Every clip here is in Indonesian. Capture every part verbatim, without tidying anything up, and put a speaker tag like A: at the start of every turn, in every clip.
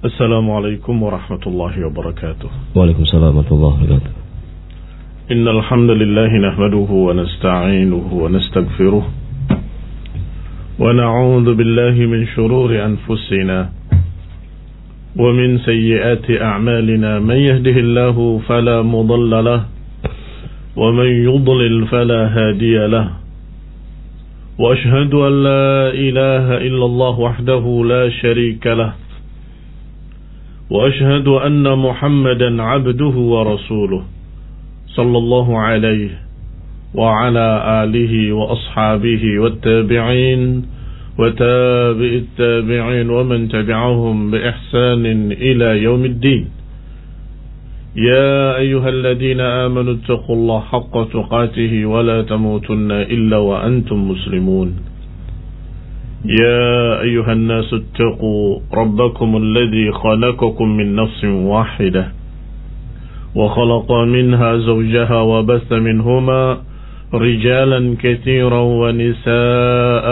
A: Assalamualaikum warahmatullahi wabarakatuh.
B: Waalaikumsalam warahmatullahi wabarakatuh.
A: Innal hamdalillah nahmaduhu wa nasta'inuhu wa nastaghfiruh wa na'udzu billahi min shururi anfusina wa min sayyiati a'malina man yahdihillahu fala mudilla lahu wa man yudlil fala hadiya lahu wa ashhadu an la ilaha illallah wahdahu la sharika lahu وأشهد أن محمدا عبده ورسوله صلى الله عليه وعلى آله وأصحابه والتابعين وتابع التابعين ومن تبعهم بإحسان إلى يوم الدين. يا أيها الذين آمنوا اتقوا الله حق تقاته ولا تموتن إلا وأنتم مسلمون. يا أيها الناس اتقوا ربكم الذي خلقكم من نفس واحدة وخلق منها زوجها وبث منهما رجالا كثيرا ونساء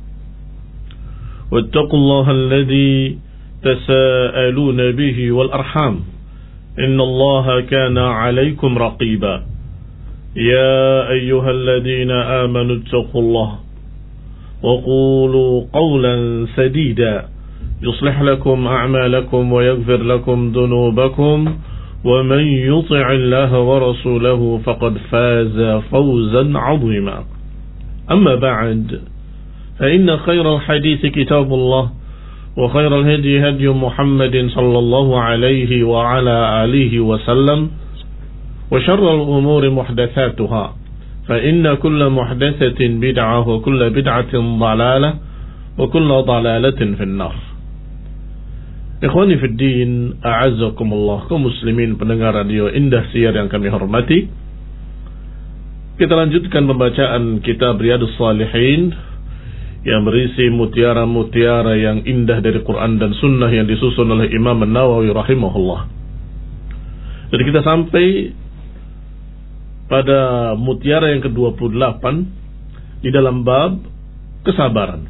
A: واتقوا الله الذي تساءلون به والأرحام إن الله كان عليكم رقيبا. يا أيها الذين آمنوا اتقوا الله وقولوا قولا سديدا يصلح لكم أعمالكم ويغفر لكم ذنوبكم ومن يطع الله ورسوله فقد فاز فوزا عظيما. أما بعد فإن خير الحديث كتاب الله وخير الهدي هدي محمد صلى الله عليه وعلى آله وسلم وشر الأمور محدثاتها فإن كل محدثة بدعة وكل بدعة ضلالة وكل ضلالة في النار. Ikhwani fi din, a'azzakumullah, kaum muslimin pendengar radio Indah Siar yang kami hormati. Kita lanjutkan pembacaan kitab Riyadhus Shalihin yang berisi mutiara-mutiara yang indah dari Quran dan Sunnah yang disusun oleh Imam An-Nawawi rahimahullah. Jadi kita sampai pada mutiara yang kedua puluh delapan di dalam bab kesabaran,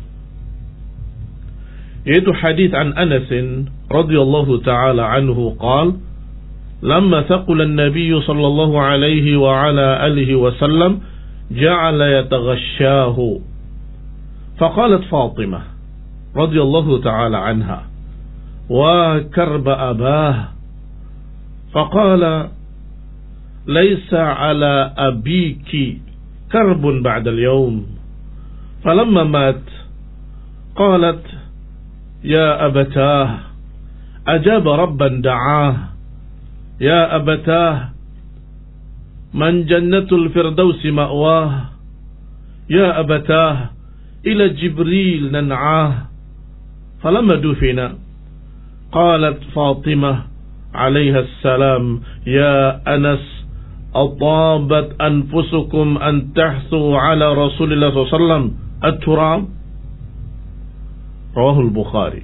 A: yaitu hadis an Anas radhiyallahu taala anhu qala lamma thaqala an-nabiy sallallahu alaihi wa ala alihi wa sallam ja'ala yataghashahu faqalat Fatimah radhiyallahu taala anha wa karba abah faqala ليس على أبيك كرب بعد اليوم فلما مات قالت يا أبتاه أجاب ربا دعاه يا أبتاه من جنة الفردوس مأواه يا أبتاه إلى جبريل ننعاه فلما دفن قالت فاطمة عليها السلام يا أنس أطابت أنفسكم أن تحثوا على رسول الله صلى الله عليه وسلم التراب. رواه البخاري.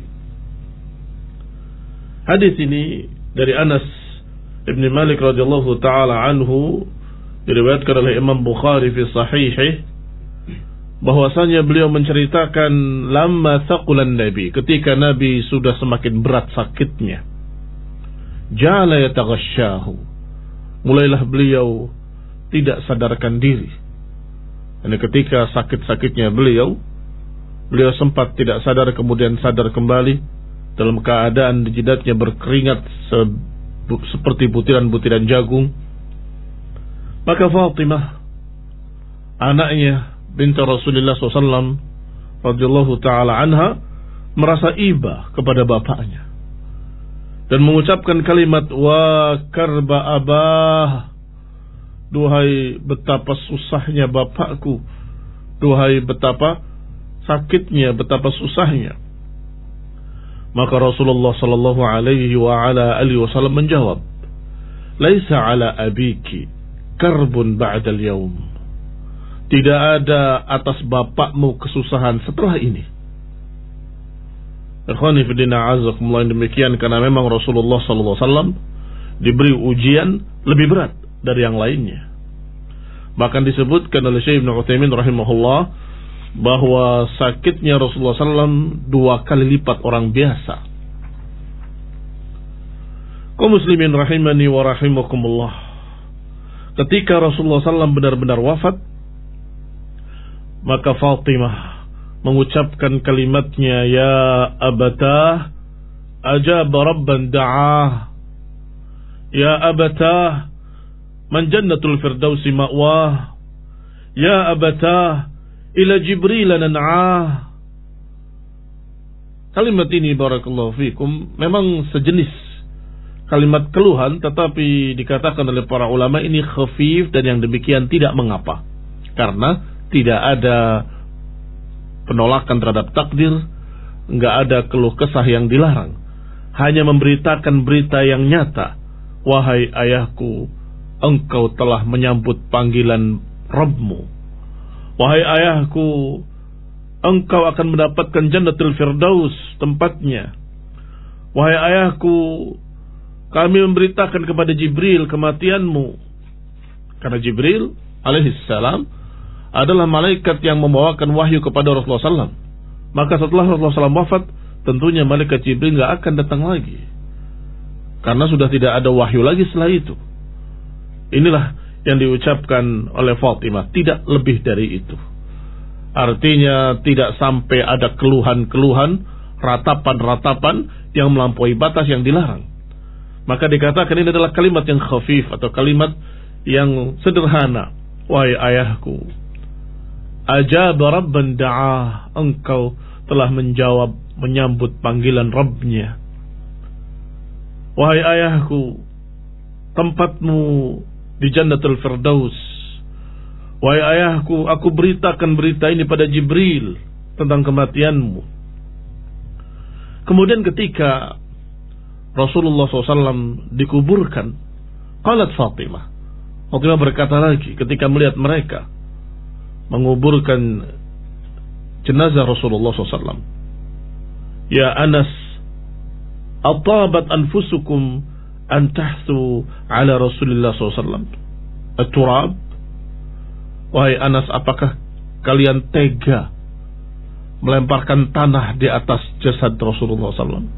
A: Hadis ini dari Anas ibn Malik radhiyallahu taala anhu diriwayatkan oleh Imam Bukhari fi sahihih bahwasanya beliau menceritakan lamma thaqulan nabi, ketika Nabi sudah semakin berat sakitnya, ja'ala yataghashahu, mulailah beliau tidak sadarkan diri. Dan ketika sakit-sakitnya beliau, beliau sempat tidak sadar kemudian sadar kembali dalam keadaan di jidatnya berkeringat se seperti butiran-butiran jagung. Maka Fatimah, anaknya binti Rasulullah sallallahu alaihi wasallam radhiyallahu taala anha, merasa iba kepada bapaknya dan mengucapkan kalimat wa karba abah, duhai betapa susahnya bapakku, duhai betapa sakitnya, betapa susahnya. Maka Rasulullah sallallahu alaihi wa ala alihi wasallam menjawab, laisa ala abiki karbun ba'dal yaum, tidak ada atas bapakmu kesusahan setelah ini. Ikhwani fillah azakumullah, demikian karena memang Rasulullah sallallahu alaihi wasallam diberi ujian lebih berat dari yang lainnya. Bahkan disebutkan oleh Syekh Ibnu Utsaimin rahimahullah bahwa sakitnya Rasulullah sallallahu alaihi wasallam dua kali lipat orang biasa. Kaum muslimin rahimani wa rahimakumullah. Ketika Rasulullah sallallahu alaihi wasallam benar-benar wafat, maka Fatimah mengucapkan kalimatnya, ya abatah ajaba rabban da'ah, ya abatah man jannatul firdausi ma'wah, ya abatah ila Jibril nan'ah. Kalimat ini barakallahu fikum memang sejenis kalimat keluhan, tetapi dikatakan oleh para ulama ini khafif, dan yang demikian tidak mengapa, karena tidak ada penolakan terhadap takdir, nggak ada keluh kesah yang dilarang, hanya memberitakan berita yang nyata. Wahai ayahku, engkau telah menyambut panggilan Rabbmu. Wahai ayahku, engkau akan mendapatkan Jannatul Firdaus tempatnya. Wahai ayahku, kami memberitakan kepada Jibril kematianmu. Karena Jibril alaihissalam adalah malaikat yang membawakan wahyu kepada Rasulullah sallallahu alaihi wasallam. Maka setelah Rasulullah sallallahu alaihi wasallam wafat, tentunya malaikat Jibril gak akan datang lagi, karena sudah tidak ada wahyu lagi setelah itu. Inilah yang diucapkan oleh Fatimah, tidak lebih dari itu. Artinya tidak sampai ada keluhan-keluhan, ratapan-ratapan yang melampaui batas yang dilarang. Maka dikatakan ini adalah kalimat yang khafif atau kalimat yang sederhana. Wahai ayahku, ajaba rabban da'ah, engkau telah menjawab, menyambut panggilan Rabbnya. Wahai ayahku, tempatmu di Jannatul Firdaus. Wahai ayahku, aku beritakan berita ini pada Jibril tentang kematianmu. Kemudian ketika Rasulullah shallallahu alaihi wasallam dikuburkan, qalat Fatimah, Fatimah berkata lagi ketika melihat mereka menguburkan jenazah Rasulullah shallallahu alaihi wasallam, ya Anas, atabat anfusukum an tahsu ala Rasulullah shallallahu alaihi wasallam at-turab. Wahai Anas, apakah kalian tega melemparkan tanah di atas jasad Rasulullah shallallahu alaihi wasallam?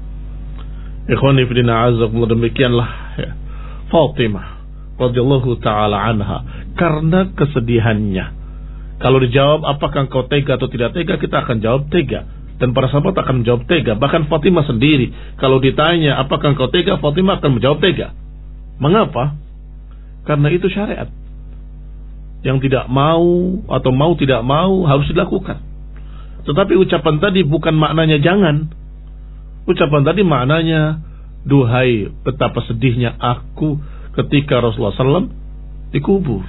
A: Ikhwani fillah azakumullah, demikianlah ya, Fatimah radhiyallahu taala anha, karena kesedihannya. Kalau dijawab apakah engkau tega atau tidak tega, kita akan jawab tega, dan para sahabat akan menjawab tega. Bahkan Fatimah sendiri kalau ditanya apakah engkau tega, Fatimah akan menjawab tega. Mengapa? Karena itu syariat. Yang tidak mau atau mau tidak mau harus dilakukan. Tetapi ucapan tadi bukan maknanya jangan. Ucapan tadi maknanya, duhai betapa sedihnya aku ketika Rasulullah shallallahu alaihi wasallam dikubur.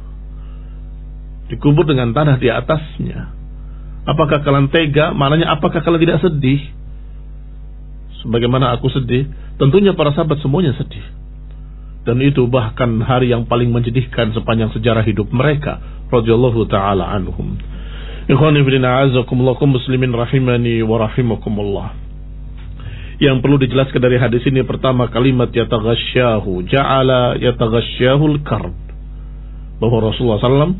A: Dikubur dengan tanah di atasnya. Apakah kalian tega? Maknanya apakah kalian tidak sedih? Sebagaimana aku sedih, tentunya para sahabat semuanya sedih. Dan itu bahkan hari yang paling menjadikan sepanjang sejarah hidup mereka, radhiyallahu taala anhum. Ikhwani fillah azakumullah, muslimin rahimani wa rahimakumullah. Yang perlu dijelaskan dari hadis ini, pertama kalimat yataghasyahu, ja'ala yataghasyahu al-karb, bahwa Rasulullah shallallahu alaihi wasallam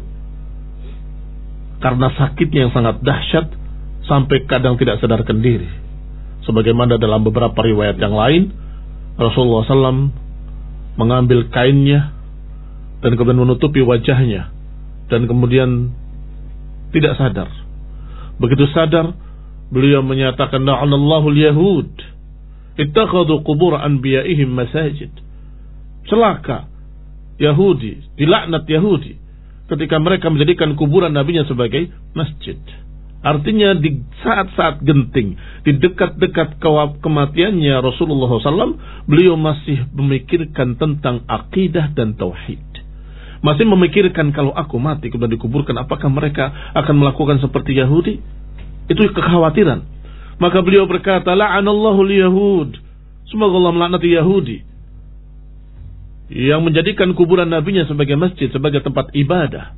A: karena sakitnya yang sangat dahsyat sampai kadang tidak sadarkan diri. Sebagaimana dalam beberapa riwayat yang lain, Rasulullah shallallahu alaihi wasallam mengambil kainnya dan kemudian menutupi wajahnya, dan kemudian tidak sadar. Begitu sadar, beliau menyatakan, la'anallahu al-yahud ittakhadhu qubur anbiya'ihim masajid. Celaka Yahudi, dilaknat Yahudi ketika mereka menjadikan kuburan nabinya sebagai masjid. Artinya di saat-saat genting, di dekat-dekat kematiannya Rasulullah shallallahu alaihi wasallam, beliau masih memikirkan tentang akidah dan tauhid. Masih memikirkan, kalau aku mati kemudian dikuburkan, apakah mereka akan melakukan seperti Yahudi? Itu kekhawatiran. Maka beliau berkata, la'anallahu al-yahud, semoga Allah melaknati Yahudi yang menjadikan kuburan nabinya sebagai masjid, sebagai tempat ibadah.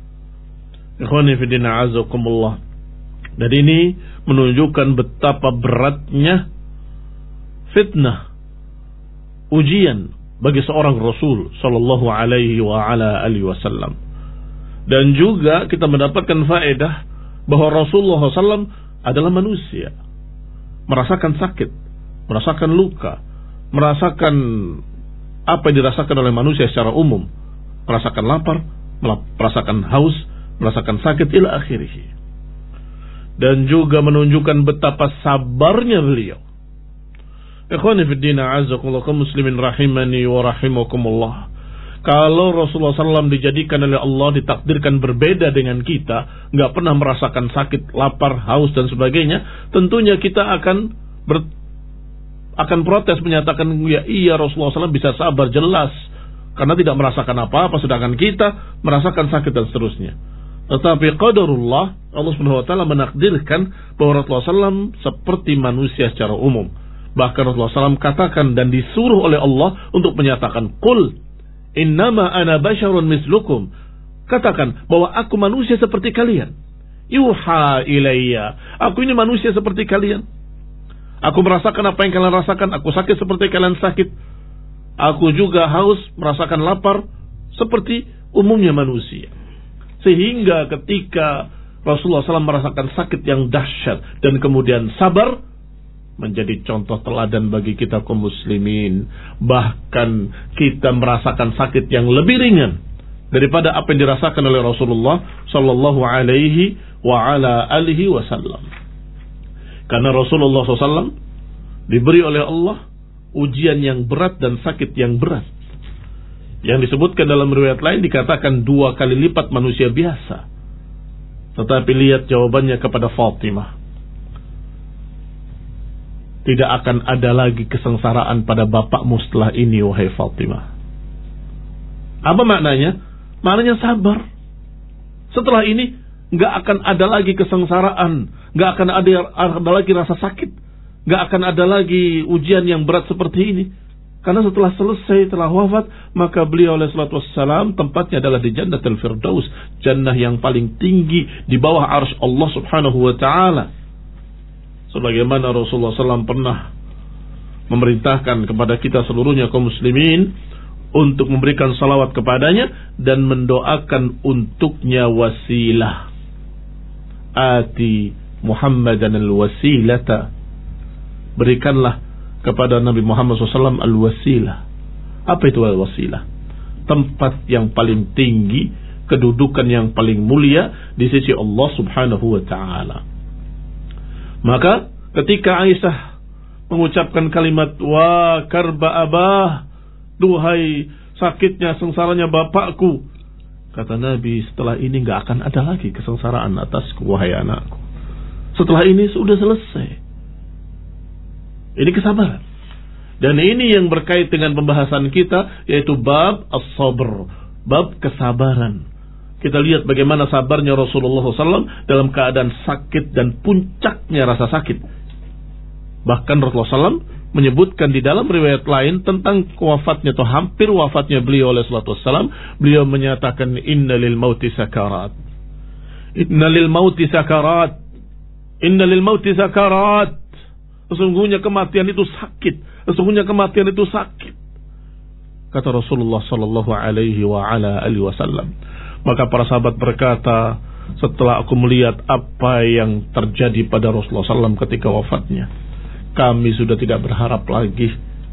A: Ikhwani fillah azakumullah. Dan ini menunjukkan betapa beratnya fitnah, ujian bagi seorang Rasul sallallahu alaihi wa ala alihi wasallam. Dan juga kita mendapatkan faedah bahwa Rasulullah shallallahu alaihi wasallam adalah manusia, merasakan sakit, merasakan luka, merasakan apa yang dirasakan oleh manusia secara umum, merasakan lapar, merasakan haus, merasakan sakit ila akhirih. Dan juga menunjukkan betapa sabarnya beliau. Ikhwani fi din, a'azzakumullah, kaum muslimin rahimani wa rahimakumullah. Kalau Rasulullah shallallahu alaihi wasallam dijadikan oleh Allah, ditakdirkan berbeda dengan kita, nggak pernah merasakan sakit, lapar, haus dan sebagainya, tentunya kita akan ber, akan protes, menyatakan ya iya Rasulullah shallallahu alaihi wasallam bisa sabar jelas karena tidak merasakan apa-apa, sedangkan kita merasakan sakit dan seterusnya. Tetapi qadarullah, Allah Subhanahu wa taala menakdirkan bahwa Rasulullah shallallahu alaihi wasallam seperti manusia secara umum. Bahkan Rasulullah shallallahu alaihi wasallam katakan dan disuruh oleh Allah untuk menyatakan, qul innama ana basyarun mislukum. Katakan bahwa aku manusia seperti kalian. Yuha ilayya. Aku ini manusia seperti kalian. Aku merasakan apa yang kalian rasakan. Aku sakit seperti kalian sakit. Aku juga haus, merasakan lapar seperti umumnya manusia. Sehingga ketika Rasulullah shallallahu alaihi wasallam merasakan sakit yang dahsyat dan kemudian sabar, menjadi contoh teladan bagi kita kaum muslimin. Bahkan kita merasakan sakit yang lebih ringan daripada apa yang dirasakan oleh Rasulullah sallallahu alaihi wa ala alihi wasallam. Karena Rasulullah shallallahu alaihi wasallam diberi oleh Allah ujian yang berat dan sakit yang berat. Yang disebutkan dalam riwayat lain dikatakan dua kali lipat manusia biasa. Tetapi lihat jawabannya kepada Fatimah. Tidak akan ada lagi kesengsaraan pada bapakmu setelah ini, wahai Fatimah. Apa maknanya? Maknanya sabar. Setelah ini nggak akan ada lagi kesengsaraan, nggak akan ada, ada lagi rasa sakit, nggak akan ada lagi ujian yang berat seperti ini. Karena setelah selesai, telah wafat, maka beliau alaihi salatu wassalam tempatnya adalah di Jannatul Firdaus, jannah yang paling tinggi di bawah arsy Allah Subhanahu wa taala. Sebagaimana Rasulullah shallallahu alaihi wasallam pernah memerintahkan kepada kita seluruhnya kaum muslimin untuk memberikan salawat kepadanya dan mendoakan untuknya wasilah. Ati Muhammadan al-wasilata. Berikanlah kepada Nabi Muhammad shallallahu alaihi wasallam al-wasilah. Apa itu al-wasilah? Tempat yang paling tinggi, kedudukan yang paling mulia di sisi Allah Subhanahu wa taala. Maka ketika Aisyah mengucapkan kalimat wa karba abah, duhai sakitnya sengsaranya bapakku, kata Nabi, setelah ini gak akan ada lagi kesengsaraan atasku, wahai anakku. Setelah ini sudah selesai. Ini kesabaran. Dan ini yang berkait dengan pembahasan kita, yaitu bab as-sabr, bab kesabaran. Kita lihat bagaimana sabarnya Rasulullah shallallahu alaihi wasallam dalam keadaan sakit dan puncaknya rasa sakit. Bahkan Rasulullah shallallahu alaihi wasallam menyebutkan di dalam riwayat lain tentang wafatnya atau hampir wafatnya beliau alaihi salatu wassalam, beliau menyatakan inna lil mauti sakarat. Inna lil mauti sakarat. Inna lil mauti sakarat. Sesungguhnya kematian itu sakit. Sesungguhnya kematian itu sakit. Kata Rasulullah sallallahu alaihi wa ala alihi wasallam. Maka para sahabat berkata, setelah aku melihat apa yang terjadi pada Rasulullah shallallahu alaihi wasallam ketika wafatnya, kami sudah tidak berharap lagi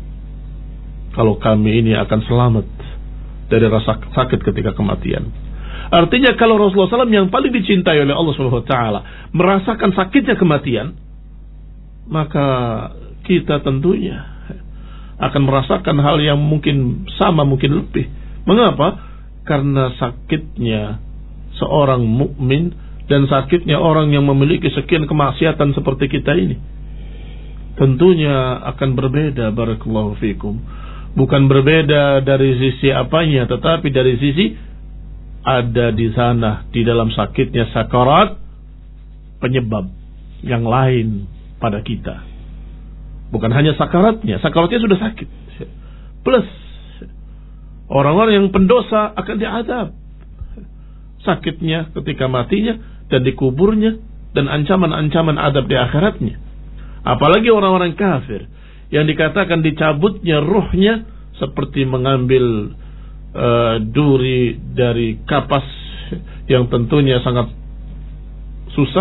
A: kalau kami ini akan selamat dari rasa sakit ketika kematian. Artinya kalau Rasulullah shallallahu alaihi wasallam yang paling dicintai oleh Allah subhanahu wa taala merasakan sakitnya kematian, maka kita tentunya akan merasakan hal yang mungkin sama, mungkin lebih. Mengapa? Karena sakitnya seorang mukmin dan sakitnya orang yang memiliki sekian kemaksiatan seperti kita ini tentunya akan berbeda. Barakallahu fikum. Bukan berbeda dari sisi apanya, tetapi dari sisi ada di sana di dalam sakitnya sakarat penyebab yang lain pada kita. Bukan hanya sakaratnya, sakaratnya sudah sakit. Plus orang-orang yang pendosa akan diazab. Sakitnya ketika matinya dan dikuburnya dan ancaman-ancaman adab di akhiratnya. Apalagi orang-orang kafir yang dikatakan dicabutnya ruhnya seperti mengambil uh, duri dari kapas yang tentunya sangat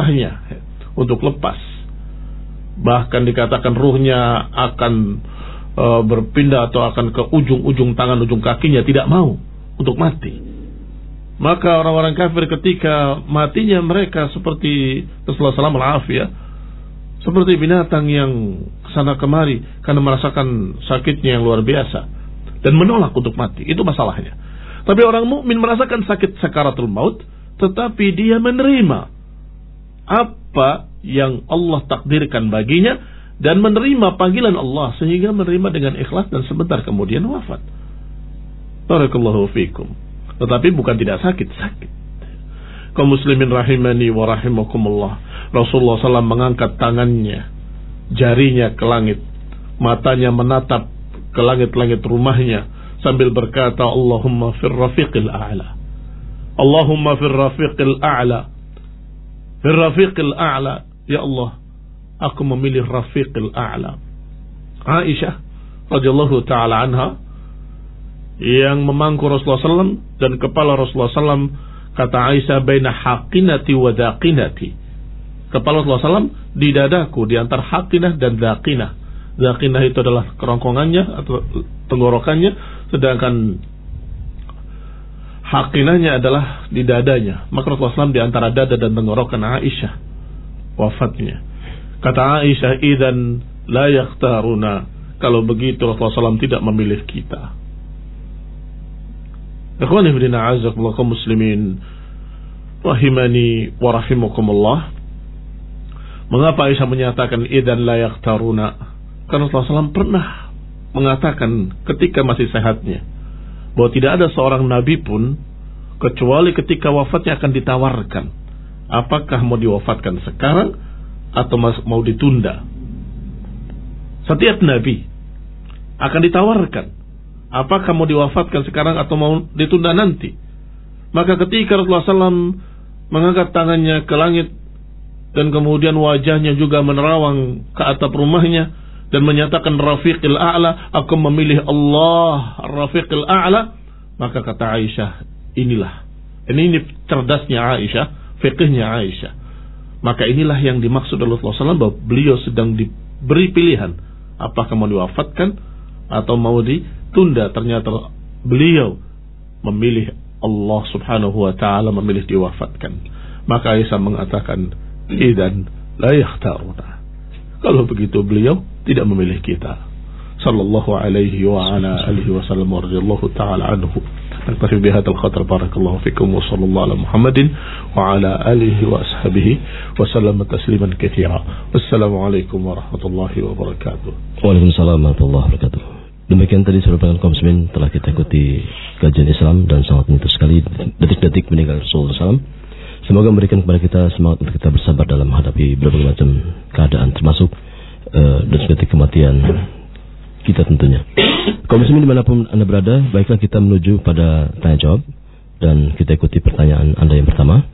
A: susahnya untuk lepas. Bahkan dikatakan ruhnya akan uh, berpindah atau akan ke ujung-ujung tangan, ujung kakinya, tidak mau untuk mati. Maka orang-orang kafir ketika matinya mereka seperti Rasulullah sallallahu alaihi wasallam seperti binatang yang kesana kemari karena merasakan sakitnya yang luar biasa dan menolak untuk mati. Itu masalahnya. Tapi orang mukmin merasakan sakit sakaratul maut, tetapi dia menerima apa yang Allah takdirkan baginya dan menerima panggilan Allah sehingga menerima dengan ikhlas dan sebentar kemudian wafat. Barakallahu fikum. Tetapi bukan tidak sakit, sakit. Kaum muslimin rahimani wa rahimakumullah. Rasulullah sallallahu alaihi wasallam mengangkat tangannya, jarinya ke langit, matanya menatap ke langit-langit rumahnya sambil berkata, Allahumma fir rafiqil a'la, Allahumma fir rafiqil a'la, fir rafiqil a'la. Ya Allah, aku memilih rafiqil a'la. Aisyah radhiyallahu ta'ala anha yang memangku Rasulullah sallallahu alaihi wasallam dan kepala Rasulullah sallallahu alaihi wasallam, kata Aisyah, baina haqinati wa daqinati. Kepala Rasulullah sallallahu alaihi wasallam di dadaku, di antara haqinah dan daqinah. Daqinah itu adalah kerongkongannya atau tenggorokannya, sedangkan haqinahnya adalah di dadanya. Maka Rasulullah sallallahu alaihi wasallam di antara dada dan tenggorokan Aisyah wafatnya. Kata Aisyah, idzan la yakhtaruna. Kalau begitu Rasulullah sallallahu alaihi wasallam tidak memilih kita. Ikhwani fillah, a'azzakumullah kaum muslimin rahimani wa rahimakumullah. Mengapa Aisyah menyatakan idzan la yakhtaruna? Karena Rasulullah sallallahu alaihi wasallam pernah mengatakan ketika masih sehatnya bahwa tidak ada seorang nabi pun kecuali ketika wafatnya akan ditawarkan, apakah mau diwafatkan sekarang atau mau ditunda. Setiap nabi akan ditawarkan, apakah mau diwafatkan sekarang atau mau ditunda nanti. Maka ketika Rasulullah sallallahu alaihi wasallam mengangkat tangannya ke langit dan kemudian wajahnya juga menerawang ke atap rumahnya dan menyatakan rafiqil a'la, aku memilih Allah rafiqil a'la, maka kata Aisyah, inilah ini, ini cerdasnya Aisyah, fikihnya Aisyah. Maka inilah yang dimaksud oleh Rasulullah sallallahu alaihi wasallam, bahwa beliau sedang diberi pilihan apakah mau diwafatkan atau mau ditunda. Ternyata beliau memilih Allah subhanahu wa ta'ala, memilih diwafatkan. Maka Aisyah mengatakan, idzan la yakhtaruna. Kalau begitu beliau tidak memilih kita. Sallallahu alaihi wa ala alihi wa sallam wa radhiyallahu ta'ala anhu. Naktafi bihadzal qadar, barakallahu fikum wa sallallahu ala Muhammadin wa ala alihi wa ashabihi wa sallama tasliman katsira. Wassalamualaikum warahmatullahi wabarakatuh.
B: Waalaikumsalam warahmatullahi wabarakatuh. Demikian tadi saudara pendengar kaum muslimin, telah kita ikuti kajian Islam dan sangat menyentuh sekali detik-detik meninggal Rasulullah sallallahu alaihi wasallam. Semoga memberikan kepada kita semangat untuk kita bersabar dalam menghadapi berbagai macam keadaan, termasuk uh, detik-detik kematian kita tentunya. Kaum muslimin dimanapun Anda berada, baiklah kita menuju pada tanya jawab dan kita ikuti pertanyaan Anda yang pertama.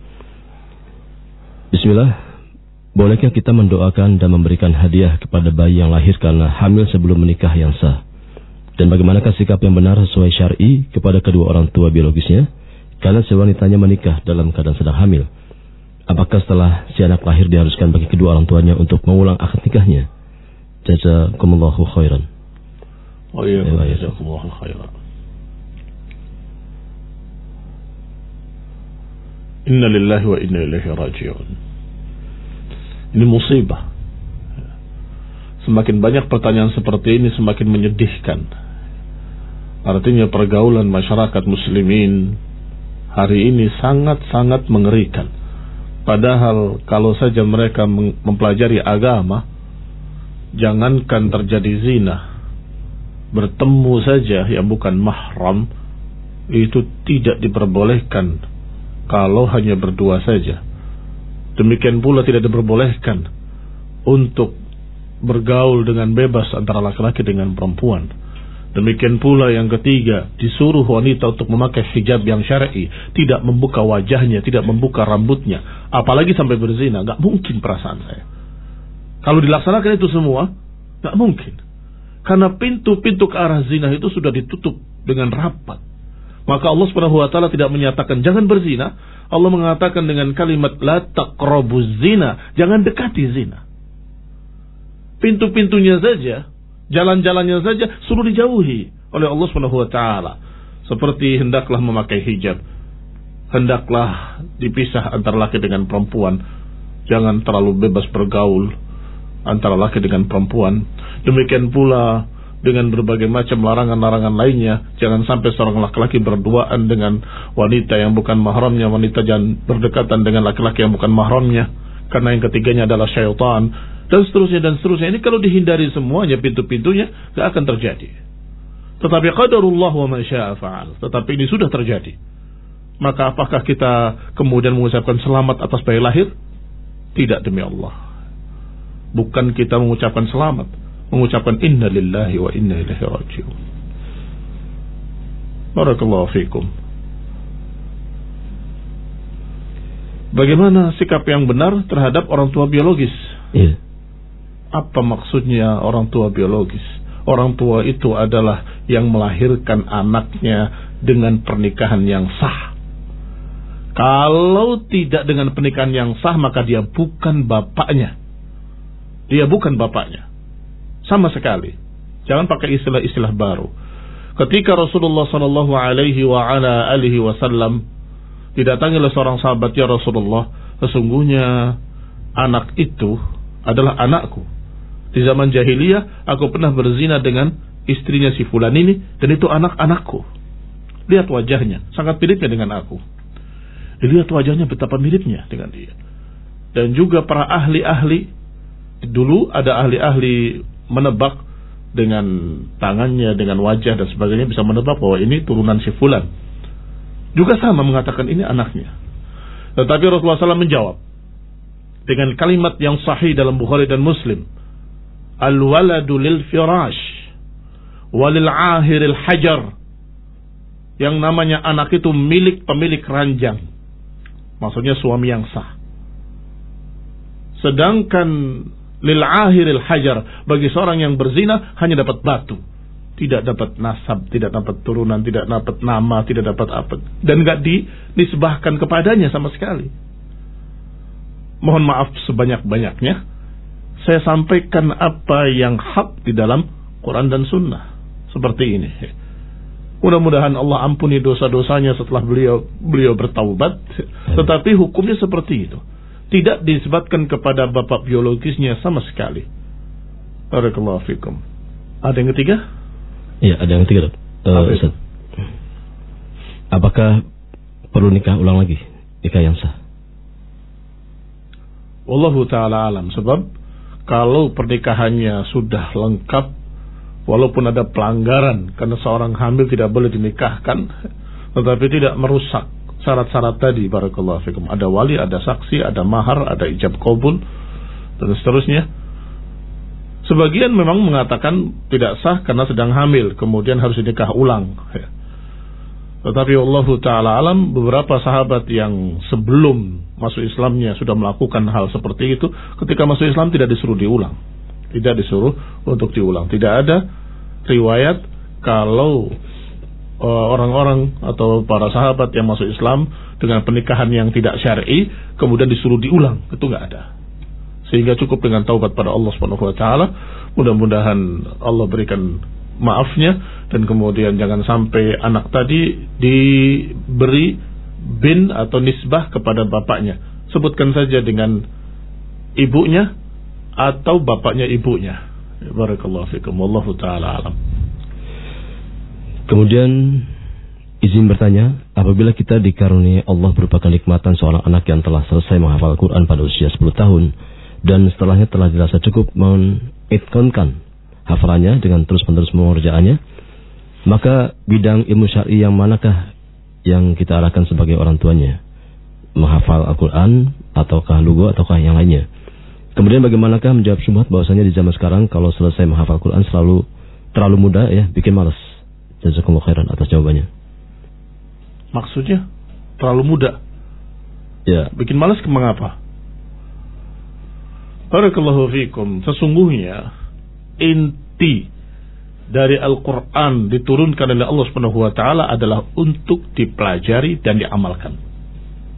B: Bismillah, bolehkah kita mendoakan dan memberikan hadiah kepada bayi yang lahir karena hamil sebelum menikah yang sah? Dan bagaimanakah sikap yang benar sesuai syar'i kepada kedua orang tua biologisnya karena si wanitanya menikah dalam keadaan sedang hamil? Apakah setelah si anak lahir diharuskan bagi kedua orang tuanya untuk mengulang akad nikahnya? Jazakumullahu khairan.
A: Oh iya, jazakumullahu khairan. Inna lillahi wa inna ilaihi raji'un. Ini musibah. Semakin banyak pertanyaan seperti ini semakin menyedihkan. Artinya pergaulan masyarakat muslimin hari ini sangat-sangat mengerikan. Padahal kalau saja mereka mempelajari agama, jangankan terjadi zina, bertemu saja yang bukan mahram itu tidak diperbolehkan kalau hanya berdua saja. Demikian pula tidak diperbolehkan untuk bergaul dengan bebas antara laki-laki dengan perempuan. Demikian pula yang ketiga, disuruh wanita untuk memakai hijab yang syar'i, tidak membuka wajahnya, tidak membuka rambutnya, apalagi sampai berzina. Gak mungkin perasaan saya. Kalau dilaksanakan itu semua, gak mungkin. Karena pintu-pintu ke arah zina itu sudah ditutup dengan rapat. Maka Allah subhanahu wa taala tidak menyatakan jangan berzina. Allah mengatakan dengan kalimat la taqrabuz zina, jangan dekati zina. Pintu-pintunya saja Jalan-jalannya saja suruh dijauhi oleh Allah Subhanahu wa taala. Seperti hendaklah memakai hijab, hendaklah dipisah antara laki dengan perempuan, jangan terlalu bebas bergaul antara laki dengan perempuan. Demikian pula dengan berbagai macam larangan-larangan lainnya. Jangan sampai seorang laki-laki berduaan dengan wanita yang bukan mahramnya, wanita jangan berdekatan dengan laki-laki yang bukan mahramnya, karena yang ketiganya adalah syaitan, dan seterusnya dan seterusnya. Ini kalau dihindari semuanya, pintu-pintunya gak akan terjadi. Tetapi qadarullah wa ma syaa fa'al. Tetapi ini sudah terjadi. Maka apakah kita kemudian mengucapkan selamat atas bayi lahir? Tidak, demi Allah. Bukan kita mengucapkan selamat, mengucapkan inna lillahi wa inna ilaihi raji'un. Barakallahu fikum. Bagaimana sikap yang benar terhadap orang tua biologis?
B: Iya.
A: Apa maksudnya orang tua biologis? Orang tua itu adalah yang melahirkan anaknya dengan pernikahan yang sah. Kalau tidak dengan pernikahan yang sah, maka dia bukan bapaknya. Dia bukan bapaknya. Sama sekali. Jangan pakai istilah-istilah baru. Ketika Rasulullah sallallahu alaihi wa ala alihi wasallam didatangi oleh seorang sahabat, ya Rasulullah, sesungguhnya anak itu adalah anakku. Di zaman jahiliyah aku pernah berzina dengan istrinya si fulan ini, dan itu anak-anakku. Lihat wajahnya, sangat miripnya dengan aku. Dilihat wajahnya betapa miripnya dengan dia. Dan juga para ahli-ahli, dulu ada ahli-ahli menebak dengan tangannya, dengan wajah dan sebagainya, bisa menebak bahwa ini turunan si fulan. Juga sama mengatakan ini anaknya. Tetapi Rasulullah shallallahu alaihi wasallam menjawab dengan kalimat yang sahih dalam Bukhari dan Muslim. Al-waladu lil firash walil ahiril hajar. Yang namanya anak itu milik pemilik ranjang, maksudnya suami yang sah. Sedangkan lil ahiril hajar, bagi seorang yang berzina hanya dapat batu, tidak dapat nasab, tidak dapat turunan, tidak dapat nama, tidak dapat apa, dan gak dinisbahkan kepadanya sama sekali. Mohon maaf sebanyak-banyaknya, saya sampaikan apa yang hak di dalam Quran dan Sunnah. Seperti ini. Mudah-mudahan Allah ampuni dosa-dosanya setelah beliau beliau bertaubat. Tetapi hukumnya seperti itu. Tidak disebutkan kepada bapak biologisnya sama sekali. Barakallahu fikum. Ada yang ketiga?
B: Iya, ada yang ketiga. Uh, Ustaz, apakah perlu nikah ulang lagi? Nikah yang sah?
A: Wallahu ta'ala alam. Sebab kalau pernikahannya sudah lengkap, walaupun ada pelanggaran, karena seorang hamil tidak boleh dinikahkan, tetapi tidak merusak syarat-syarat tadi, barakallahu fikum. Ada wali, ada saksi, ada mahar, ada ijab qabul, dan seterusnya. Sebagian memang mengatakan tidak sah karena sedang hamil, kemudian harus dinikah ulang. Tetapi Allah Ta'ala alam, beberapa sahabat yang sebelum masuk Islamnya sudah melakukan hal seperti itu, ketika masuk Islam tidak disuruh diulang, tidak disuruh untuk diulang. Tidak ada riwayat kalau uh, orang-orang atau para sahabat yang masuk Islam dengan pernikahan yang tidak syar'i kemudian disuruh diulang, itu nggak ada. Sehingga cukup dengan taubat pada Allah Subhanahu wa taala. Mudah-mudahan Allah berikan maafnya, dan kemudian jangan sampai anak tadi diberi bin atau nisbah kepada bapaknya. Sebutkan saja dengan ibunya atau bapaknya ibunya. Barakallahu fikum, wallahu taala alam.
B: Kemudian izin bertanya, apabila kita dikaruniai Allah berupa kenikmatan seorang anak yang telah selesai menghafal Quran pada usia sepuluh tahun, dan setelahnya telah dirasa cukup menitqankan hafalannya dengan terus-menerus mengerjaannya, maka bidang ilmu syar'i yang manakah yang kita arahkan sebagai orang tuanya? Menghafal Al-Quran ataukah lugu ataukah yang lainnya? Kemudian bagaimanakah menjawab syubhat bahwasanya di zaman sekarang kalau selesai menghafal Quran selalu terlalu mudah ya, bikin malas? Jazakumullah khairan atas jawabannya.
A: Maksudnya terlalu mudah?
B: Ya.
A: Bikin malas mengapa? Barakallahu fikum. Sesungguhnya inti dari Al-Quran diturunkan oleh Allah Subhanahu wa taala adalah untuk dipelajari dan diamalkan.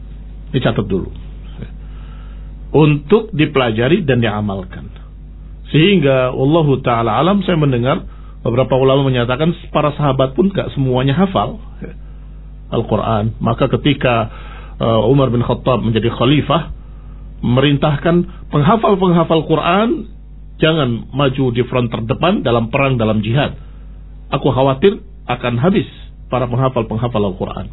A: Dicatat dulu. Untuk dipelajari dan diamalkan. Sehingga wallahu ta'ala alam, saya mendengar beberapa ulama menyatakan para sahabat pun gak semuanya hafal Al-Quran. Maka ketika uh, Umar bin Khattab menjadi khalifah, memerintahkan penghafal-penghafal Quran jangan maju di front terdepan dalam perang, dalam jihad. Aku khawatir akan habis para penghafal-penghafal Al-Quran.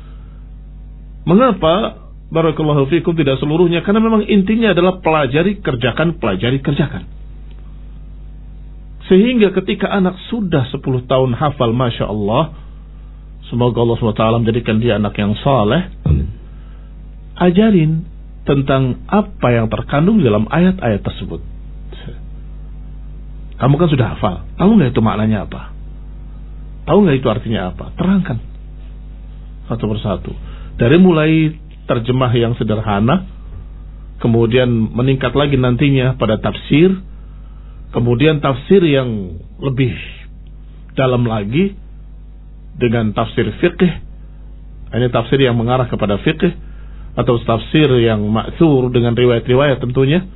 A: Mengapa? Barakallahu fikum, tidak seluruhnya. Karena memang intinya adalah pelajari, kerjakan, pelajari, kerjakan. Sehingga ketika anak sudah sepuluh tahun hafal, Masya Allah, semoga Allah subhanahu wa taala menjadikan dia anak yang saleh. Ajarin tentang apa yang terkandung dalam ayat-ayat tersebut. Kamu kan sudah hafal, tahu nggak itu maknanya apa? Tahu nggak itu artinya apa? Terangkan satu persatu. Dari mulai terjemah yang sederhana, kemudian meningkat lagi nantinya pada tafsir, kemudian tafsir yang lebih dalam lagi dengan tafsir fiqh, ini tafsir yang mengarah kepada fiqh, atau tafsir yang ma'thur dengan riwayat-riwayat tentunya,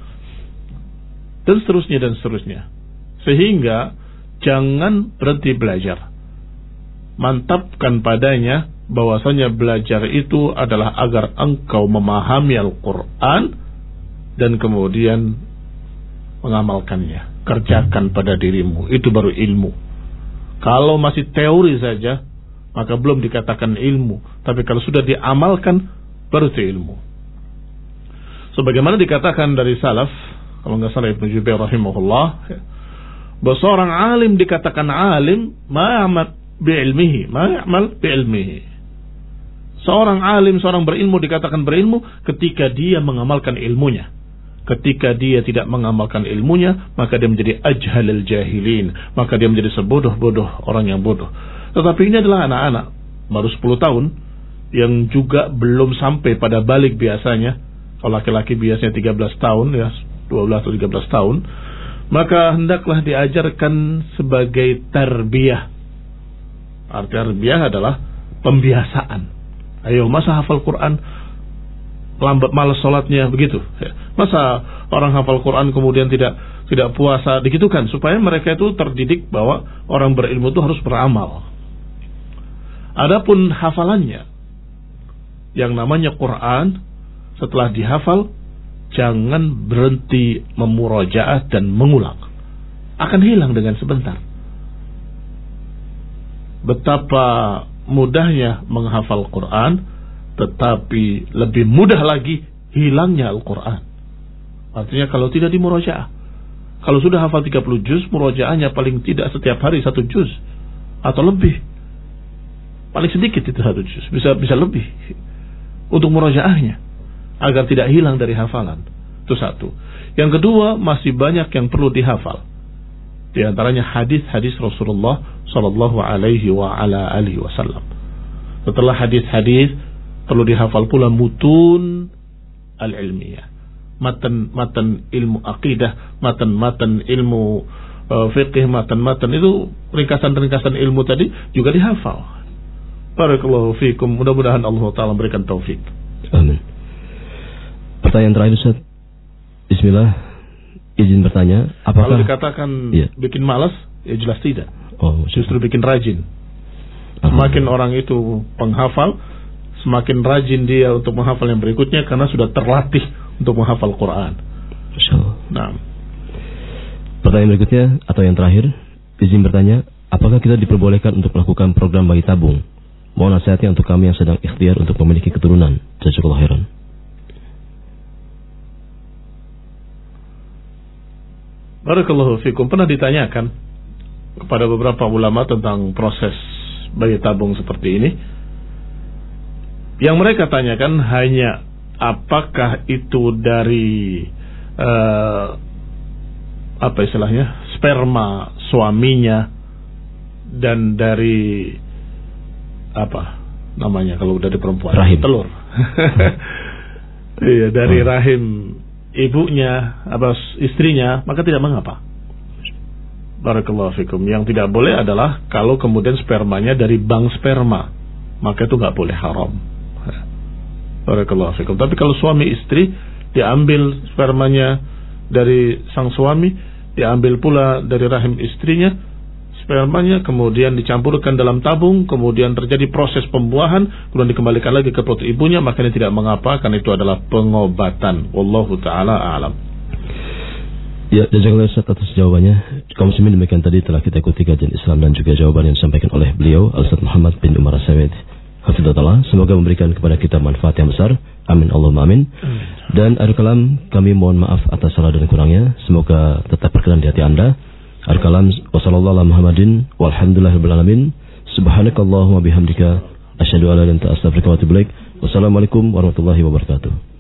A: dan seterusnya dan seterusnya. Sehingga jangan berhenti belajar. Mantapkan padanya bahwasanya belajar itu adalah agar engkau memahami Al-Quran dan kemudian mengamalkannya. Kerjakan pada dirimu, itu baru ilmu. Kalau masih teori saja, maka belum dikatakan ilmu. Tapi kalau sudah diamalkan, baru itu ilmu. Sebagaimana dikatakan dari salaf, kalau nggak salah Ibnu Jubair rahimahullah, bahwa seorang alim dikatakan alim ma'amat bi'ilmihi, ma'amal bi'ilmihi. Seorang alim, seorang berilmu dikatakan berilmu ketika dia mengamalkan ilmunya. Ketika dia tidak mengamalkan ilmunya, maka dia menjadi ajhalil jahilin, maka dia menjadi sebodoh-bodoh orang yang bodoh. Tetapi ini adalah anak-anak baru sepuluh tahun yang juga belum sampai pada balik biasanya. Kalau laki-laki biasanya tiga belas tahun, ya dua belas atau tiga belas tahun, maka hendaklah diajarkan sebagai tarbiyah. Arti tarbiyah adalah pembiasaan. Ayo, masa hafal Quran lambat malas sholatnya, begitu. Masa orang hafal Quran kemudian tidak tidak puasa, digitukan, supaya mereka itu terdidik bahwa orang berilmu itu harus beramal. Adapun hafalannya, yang namanya Quran, setelah dihafal jangan berhenti memurojaah dan mengulang. Akan hilang dengan sebentar. Betapa mudahnya menghafal Quran, tetapi lebih mudah lagi hilangnya Al-Quran. Artinya kalau tidak dimurojaah, kalau sudah hafal tiga puluh juz, murojaahnya paling tidak setiap hari satu juz atau lebih. Paling sedikit itu satu juz, bisa bisa lebih untuk murojaahnya agar tidak hilang dari hafalan. Itu satu. Yang kedua, masih banyak yang perlu dihafal. Di antaranya hadis-hadis Rasulullah sallallahu alaihi wa ala alihi wasallam. Setelah hadis-hadis, perlu dihafal pula mutun al-ilmiyah. Matan-matan ilmu akidah, matan-matan ilmu uh, fiqh, matan-matan itu ringkasan-ringkasan ilmu tadi juga dihafal. Barakallahu fiikum. Mudah-mudahan Allah Ta'ala memberikan taufik.
B: Amin. Pertanyaan terakhir Ustaz. Bismillah. Izin bertanya, apakah
A: kalau dikatakan iya. bikin malas, ya jelas tidak.
B: Oh,
A: justru bikin rajin. Semakin orang itu penghafal, semakin rajin dia untuk menghafal yang berikutnya karena sudah terlatih untuk menghafal Quran.
B: Insyaallah.
A: Nah.
B: Pertanyaan berikutnya atau yang terakhir, izin bertanya, apakah kita diperbolehkan untuk melakukan program bayi tabung? Mohon nasihatnya untuk kami yang sedang ikhtiar untuk memiliki keturunan. Jazakallahu khairan.
A: Barakallahu fikum. Pernah ditanyakan kepada beberapa ulama tentang proses bayi tabung seperti ini. Yang mereka tanyakan hanya apakah itu dari uh, apa istilahnya, sperma suaminya dan dari apa namanya kalau dari perempuan,
B: rahim,
A: telur. Iya, dari hmm. rahim ibunya atau istrinya, maka tidak mengapa. Barakallahu fikum. Yang tidak boleh adalah kalau kemudian spermanya dari bank sperma, maka itu nggak boleh, haram. Barakallahu fikum. Tapi kalau suami istri diambil spermanya dari sang suami diambil pula dari rahim istrinya spermanya, kemudian dicampurkan dalam tabung, kemudian terjadi proses pembuahan, kemudian dikembalikan lagi ke perut ibunya, makanya tidak mengapa, karena itu adalah pengobatan. Wallahu ta'ala a'lam.
B: Ya, jazakallahu Ustaz atas jawabannya. Kaum muslimin, demikian tadi telah kita ikuti kajian Islam dan juga jawaban yang disampaikan oleh beliau Al-Ustaz Muhammad bin Umar As-Sawid hafizahullah. Semoga memberikan kepada kita manfaat yang besar. Amin Allahumma amin. Dan akhir kalam, kami mohon maaf atas salah dan kurangnya. Semoga tetap berkenan di hati Anda. Akhir kalam, wassallallahu ala Muhammadin walhamdulillahirabbil alamin. Subhanakallahumma bihamdika asyhadu an la ilaha illa anta astaghfiruka wa atubu ilaik. Wassalamualaikum warahmatullahi wabarakatuh.